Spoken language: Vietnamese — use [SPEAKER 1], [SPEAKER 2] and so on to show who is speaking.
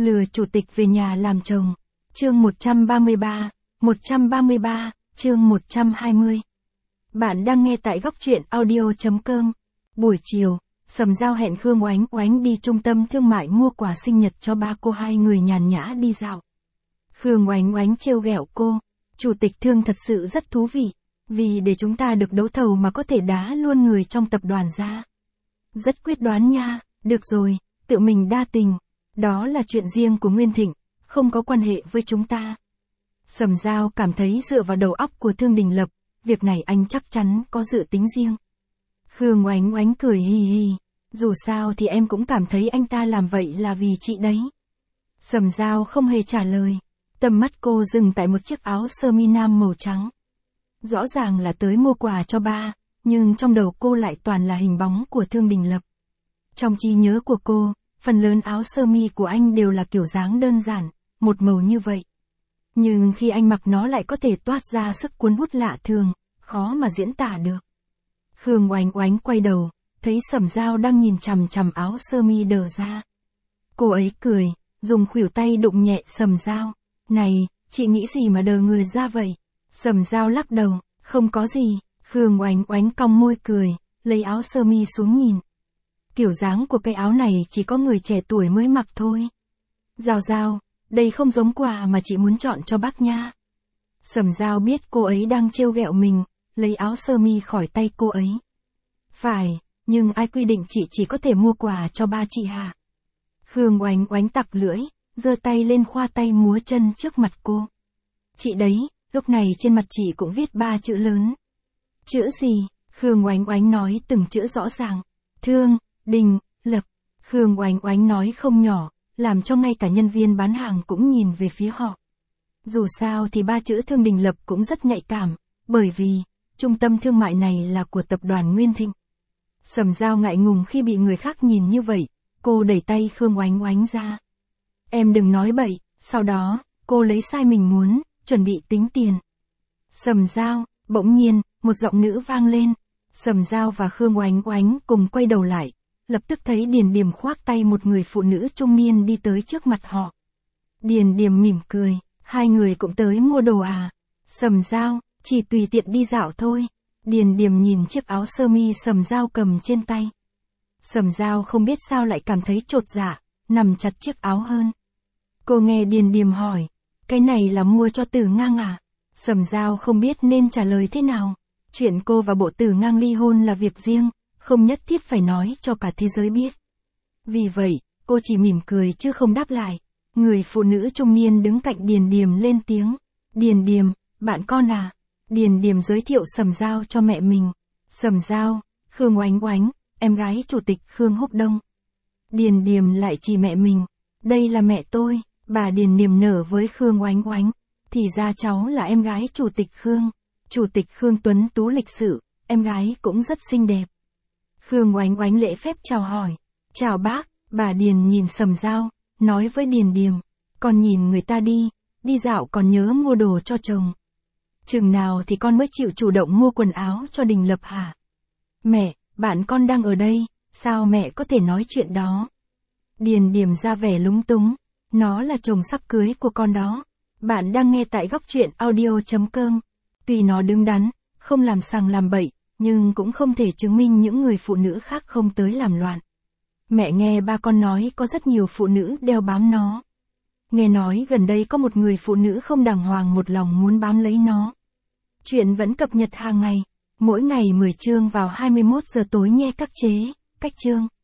[SPEAKER 1] Lừa chủ tịch về nhà làm chồng. Chương 133, chương 120. Bạn đang nghe tại góc truyện audio.com. Buổi chiều, Sầm Dao hẹn Khương Oánh Oánh đi trung tâm thương mại mua quà sinh nhật cho ba cô, hai người nhàn nhã đi dạo. Khương Oánh Oánh trêu ghẹo cô, chủ tịch Thương thật sự rất thú vị, vì để chúng ta được đấu thầu mà có thể đá luôn người trong tập đoàn ra. Rất quyết đoán nha, được rồi, tự mình đa tình, đó là chuyện riêng của Nguyên Thịnh, không có quan hệ với chúng ta. Sầm Dao cảm thấy dựa vào đầu óc của Thương Đình Lập, việc này anh chắc chắn có dự tính riêng. Khương Oánh Oánh cười hì hì, dù sao thì em cũng cảm thấy anh ta làm vậy là vì chị đấy. Sầm Dao không hề trả lời, tầm mắt cô dừng tại một chiếc áo sơ mi nam màu trắng. Rõ ràng là tới mua quà cho ba, nhưng trong đầu cô lại toàn là hình bóng của Thương Đình Lập. Trong trí nhớ của cô, phần lớn áo sơ mi của anh đều là kiểu dáng đơn giản, một màu như vậy. Nhưng khi anh mặc nó lại có thể toát ra sức cuốn hút lạ thường, khó mà diễn tả được. Khương Oánh Oánh quay đầu, thấy Sầm Dao đang nhìn chằm chằm áo sơ mi đờ ra. Cô ấy cười, dùng khuỷu tay đụng nhẹ Sầm Dao. Này, chị nghĩ gì mà đờ người ra vậy? Sầm Dao lắc đầu, không có gì. Khương Oánh Oánh cong môi cười, lấy áo sơ mi xuống nhìn. Kiểu dáng của cái áo này chỉ có người trẻ tuổi mới mặc thôi. Dao, đây không giống quà mà chị muốn chọn cho bác nha. Sầm Dao biết cô ấy đang trêu ghẹo mình, lấy áo sơ mi khỏi tay cô ấy. Phải, nhưng ai quy định chị chỉ có thể mua quà cho ba chị hả? Khương Oánh Oánh tặc lưỡi, giơ tay lên khoa tay múa chân trước mặt cô. Chị đấy, lúc này trên mặt chị cũng viết 3 chữ lớn. Chữ gì? Khương Oánh Oánh nói từng chữ rõ ràng. Thương, Đình, Lập. Khương Oánh Oánh nói không nhỏ, làm cho ngay cả nhân viên bán hàng cũng nhìn về phía họ. Dù sao thì 3 chữ Thương Đình Lập cũng rất nhạy cảm, bởi vì, trung tâm thương mại này là của tập đoàn Nguyên Thịnh. Sầm Dao ngại ngùng khi bị người khác nhìn như vậy, cô đẩy tay Khương Oánh Oánh ra. Em đừng nói bậy, sau đó, cô lấy size mình muốn, chuẩn bị tính tiền. Sầm Dao, bỗng nhiên, một giọng nữ vang lên. Sầm Dao và Khương Oánh Oánh cùng quay đầu lại, lập tức thấy Điền Điềm khoác tay một người phụ nữ trung niên đi tới trước mặt họ. Điền Điềm mỉm cười, hai người cũng tới mua đồ à? Sầm Dao, chỉ tùy tiện đi dạo thôi. Điền Điềm nhìn chiếc áo sơ mi Sầm Dao cầm trên tay. Sầm Dao không biết sao lại cảm thấy chột dạ, nằm chặt chiếc áo hơn. Cô nghe Điền Điềm hỏi, cái này là mua cho Tử Ngang à? Sầm Dao không biết nên trả lời thế nào. Chuyện cô và Bộ Tử Ngang ly hôn là việc riêng, không nhất thiết phải nói cho cả thế giới biết. Vì vậy, cô chỉ mỉm cười chứ không đáp lại. Người phụ nữ trung niên đứng cạnh Điền Điềm lên tiếng. Điền Điềm, bạn con à? Điền Điềm giới thiệu Sầm Dao cho mẹ mình. Sầm Dao, Khương Oánh Oánh, em gái chủ tịch Khương Húc Đông. Điền Điềm lại chỉ mẹ mình. Đây là mẹ tôi, bà Điền niềm nở với Khương Oánh Oánh. Thì ra cháu là em gái chủ tịch Khương. Chủ tịch Khương tuấn tú lịch sự, em gái cũng rất xinh đẹp. Khương Oánh Oánh lễ phép chào hỏi. Chào bác, bà Điền nhìn Sầm Dao, nói với Điền Điềm. Con nhìn người ta đi dạo còn nhớ mua đồ cho chồng. Chừng nào thì con mới chịu chủ động mua quần áo cho Đình Lập hả? Mẹ, bạn con đang ở đây, sao mẹ có thể nói chuyện đó? Điền Điềm ra vẻ lúng túng, nó là chồng sắp cưới của con đó. Bạn đang nghe tại góc truyện audio.com. Tuy nó đứng đắn, không làm sằng làm bậy, nhưng cũng không thể chứng minh những người phụ nữ khác không tới làm loạn. Mẹ nghe ba con nói có rất nhiều phụ nữ đeo bám nó. Nghe nói gần đây có một người phụ nữ không đàng hoàng một lòng muốn bám lấy nó. Chuyện vẫn cập nhật hàng ngày, mỗi ngày 10 chương vào 21 giờ tối nhé các chế, cách chương.